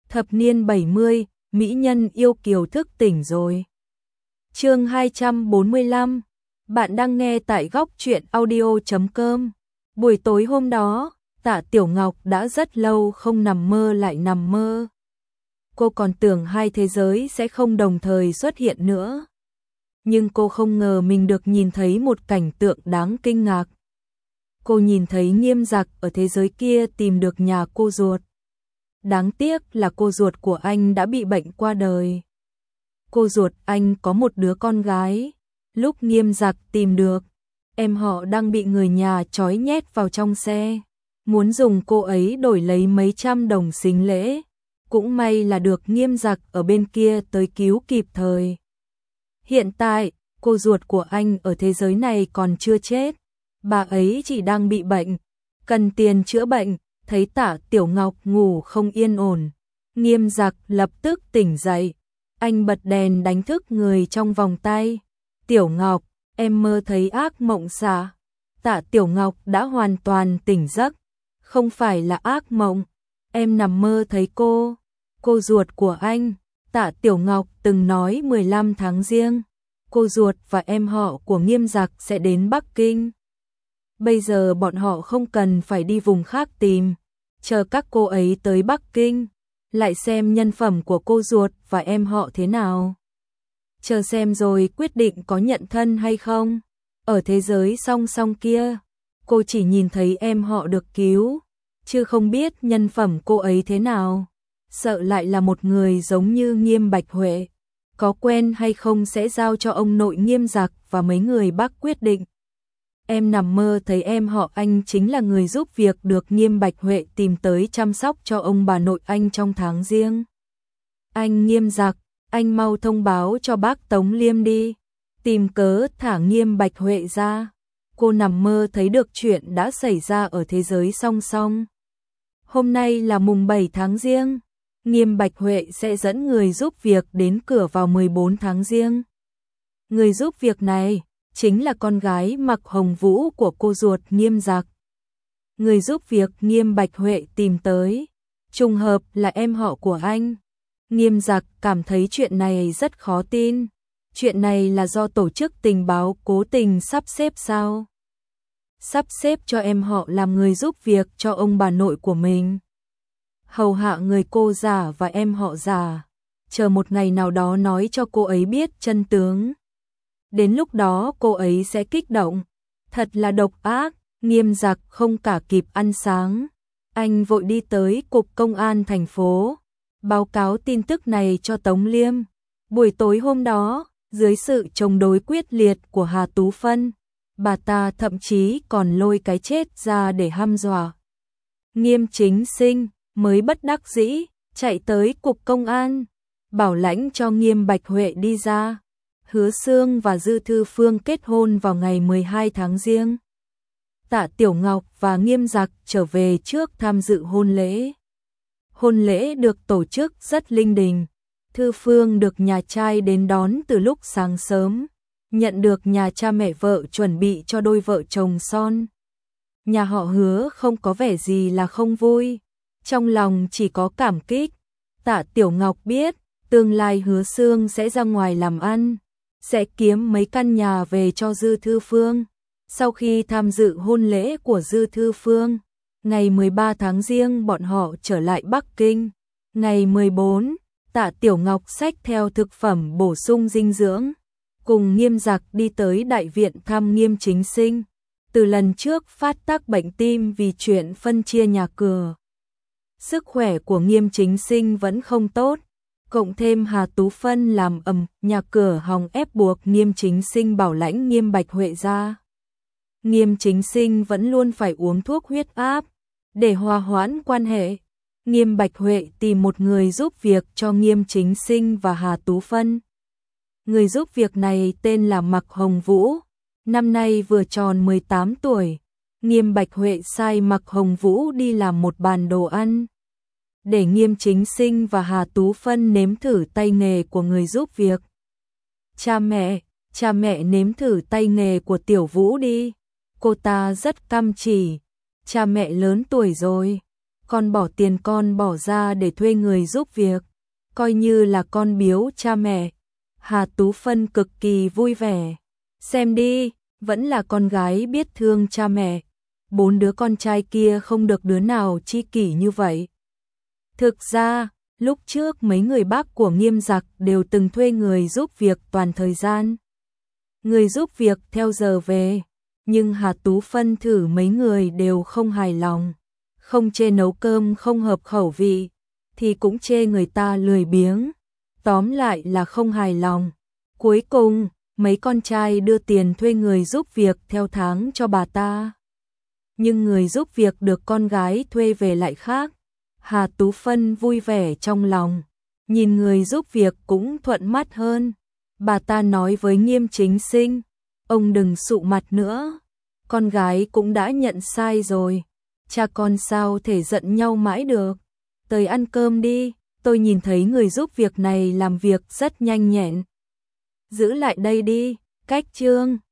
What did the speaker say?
Thập niên 70, mỹ nhân yêu kiều thức tỉnh rồi. Chương 245. Bạn đang nghe tại góc truyện audio.com. Buổi tối hôm đó, Tạ Tiểu Ngọc đã rất lâu không nằm mơ lại nằm mơ. Cô còn tưởng hai thế giới sẽ không đồng thời xuất hiện nữa. Nhưng cô không ngờ mình được nhìn thấy một cảnh tượng đáng kinh ngạc. Cô nhìn thấy Nghiêm Giặc ở thế giới kia tìm được nhà cô ruột. Đáng tiếc là cô ruột của anh đã bị bệnh qua đời. Cô ruột anh có một đứa con gái. Lúc Nghiêm Giặc tìm được, em họ đang bị người nhà trói nhét vào trong xe, muốn dùng cô ấy đổi lấy mấy trăm đồng sính lễ. Cũng may là được Nghiêm Giặc ở bên kia tới cứu kịp thời. Hiện tại, cô ruột của anh ở thế giới này còn chưa chết. Bà ấy chỉ đang bị bệnh, cần tiền chữa bệnh. Thấy Tạ Tiểu Ngọc ngủ không yên ổn, Nghiêm Giặc lập tức tỉnh dậy. Anh bật đèn đánh thức người trong vòng tay. Tiểu Ngọc, em mơ thấy ác mộng xà. Tạ Tiểu Ngọc đã hoàn toàn tỉnh giấc. Không phải là ác mộng, em nằm mơ thấy cô ruột của anh. Tạ Tiểu Ngọc từng nói 15 tháng Giêng, cô ruột và em họ của Nghiêm Giặc sẽ đến Bắc Kinh. Bây giờ bọn họ không cần phải đi vùng khác tìm, chờ các cô ấy tới Bắc Kinh, lại xem nhân phẩm của cô ruột và em họ thế nào. Chờ xem rồi quyết định có nhận thân hay không. Ở thế giới song song kia, cô chỉ nhìn thấy em họ được cứu, chứ không biết nhân phẩm cô ấy thế nào. Sợ lại là một người giống như Nghiêm Bạch Huệ. Có quen hay không sẽ giao cho ông nội Nghiêm Giặc và mấy người Bắc quyết định. Em nằm mơ thấy em họ anh chính là người giúp việc được Nghiêm Bạch Huệ tìm tới chăm sóc cho ông bà nội anh trong tháng Giêng. Anh Nghiêm Giặc, anh mau thông báo cho bác Tống Liêm đi, tìm cớ thả Nghiêm Bạch Huệ ra. Cô nằm mơ thấy được chuyện đã xảy ra ở thế giới song song. Hôm nay là mùng 7 tháng Giêng, Nghiêm Bạch Huệ sẽ dẫn người giúp việc đến cửa vào 14 tháng Giêng. Người giúp việc này chính là con gái Mạc Hồng Vũ của cô ruột Nghiêm Giặc. Người giúp việc Nghiêm Bạch Huệ tìm tới, trùng hợp là em họ của anh. Nghiêm Giặc cảm thấy chuyện này rất khó tin. Chuyện này là do tổ chức tình báo cố tình sắp xếp sao? Sắp xếp cho em họ làm người giúp việc cho ông bà nội của mình. Hầu hạ người cô già và em họ già. Chờ một ngày nào đó nói cho cô ấy biết chân tướng. Đến lúc đó cô ấy sẽ kích động. Thật là độc ác. Nghiêm Giặc không cả kịp ăn sáng, anh vội đi tới cục công an thành phố, báo cáo tin tức này cho Tống Liêm. Buổi tối hôm đó, dưới sự chống đối quyết liệt của Hà Tú Phân, bà ta thậm chí còn lôi cái chết ra để hăm dọa. Nghiêm Chính Sinh mới bất đắc dĩ chạy tới cục công an, bảo lãnh cho Nghiêm Bạch Huệ đi ra. Hứa Sương và Dư Thư Phương kết hôn vào ngày 12 tháng Giêng. Tạ Tiểu Ngọc và Nghiêm Giặc trở về trước tham dự hôn lễ. Hôn lễ được tổ chức rất linh đình. Thư Phương được nhà trai đến đón từ lúc sáng sớm, nhận được nhà cha mẹ vợ chuẩn bị cho đôi vợ chồng son. Nhà họ Hứa không có vẻ gì là không vui, trong lòng chỉ có cảm kích. Tạ Tiểu Ngọc biết, tương lai Hứa Sương sẽ ra ngoài làm ăn, sẽ kiếm mấy căn nhà về cho Dư Thư Phương. Sau khi tham dự hôn lễ của Dư Thư Phương, ngày 13 tháng Giêng bọn họ trở lại Bắc Kinh. Ngày 14, Tạ Tiểu Ngọc xách theo thực phẩm bổ sung dinh dưỡng, cùng Nghiêm Giặc đi tới đại viện thăm Nghiêm Chính Sinh. Từ lần trước phát tác bệnh tim vì chuyện phân chia nhà cửa, sức khỏe của Nghiêm Chính Sinh vẫn không tốt, cộng thêm Hà Tú Phân làm nhà cửa hòng ép buộc Nghiêm Chính Sinh bảo lãnh Nghiêm Bạch Huệ ra. Nghiêm Chính Sinh vẫn luôn phải uống thuốc huyết áp để hòa hoãn quan hệ. Nghiêm Bạch Huệ tìm một người giúp việc cho Nghiêm Chính Sinh và Hà Tú Phân. Người giúp việc này tên là Mạc Hồng Vũ, năm nay vừa tròn 18 tuổi. Nghiêm Bạch Huệ sai Mạc Hồng Vũ đi làm một bàn đồ ăn, để Nghiêm Chính Sinh và Hà Tú Phân nếm thử tay nghề của người giúp việc. Cha mẹ nếm thử tay nghề của Tiểu Vũ đi. Cô ta rất chăm chỉ, cha mẹ lớn tuổi rồi, con bỏ tiền con bỏ ra để thuê người giúp việc, coi như là con biếu cha mẹ. Hà Tú Phân cực kỳ vui vẻ. Xem đi, vẫn là con gái biết thương cha mẹ. 4 đứa con trai kia không được đứa nào chi kỷ như vậy. Thực ra, lúc trước mấy người bác của Nghiêm Giặc đều từng thuê người giúp việc toàn thời gian. Người giúp việc theo giờ về, nhưng Hà Tú Phân thử mấy người đều không hài lòng. Không chê nấu cơm không hợp khẩu vị, thì cũng chê người ta lười biếng. Tóm lại là không hài lòng. Cuối cùng, mấy con trai đưa tiền thuê người giúp việc theo tháng cho bà ta. Nhưng người giúp việc được con gái thuê về lại khác. Hà Tú Phân vui vẻ trong lòng, nhìn người giúp việc cũng thuận mắt hơn. Bà ta nói với Nghiêm Chính Sinh, ông đừng sụ mặt nữa, con gái cũng đã nhận sai rồi, cha con sao thể giận nhau mãi được. Tới ăn cơm đi, tôi nhìn thấy người giúp việc này làm việc rất nhanh nhẹn. Giữ lại đây đi, cách chương.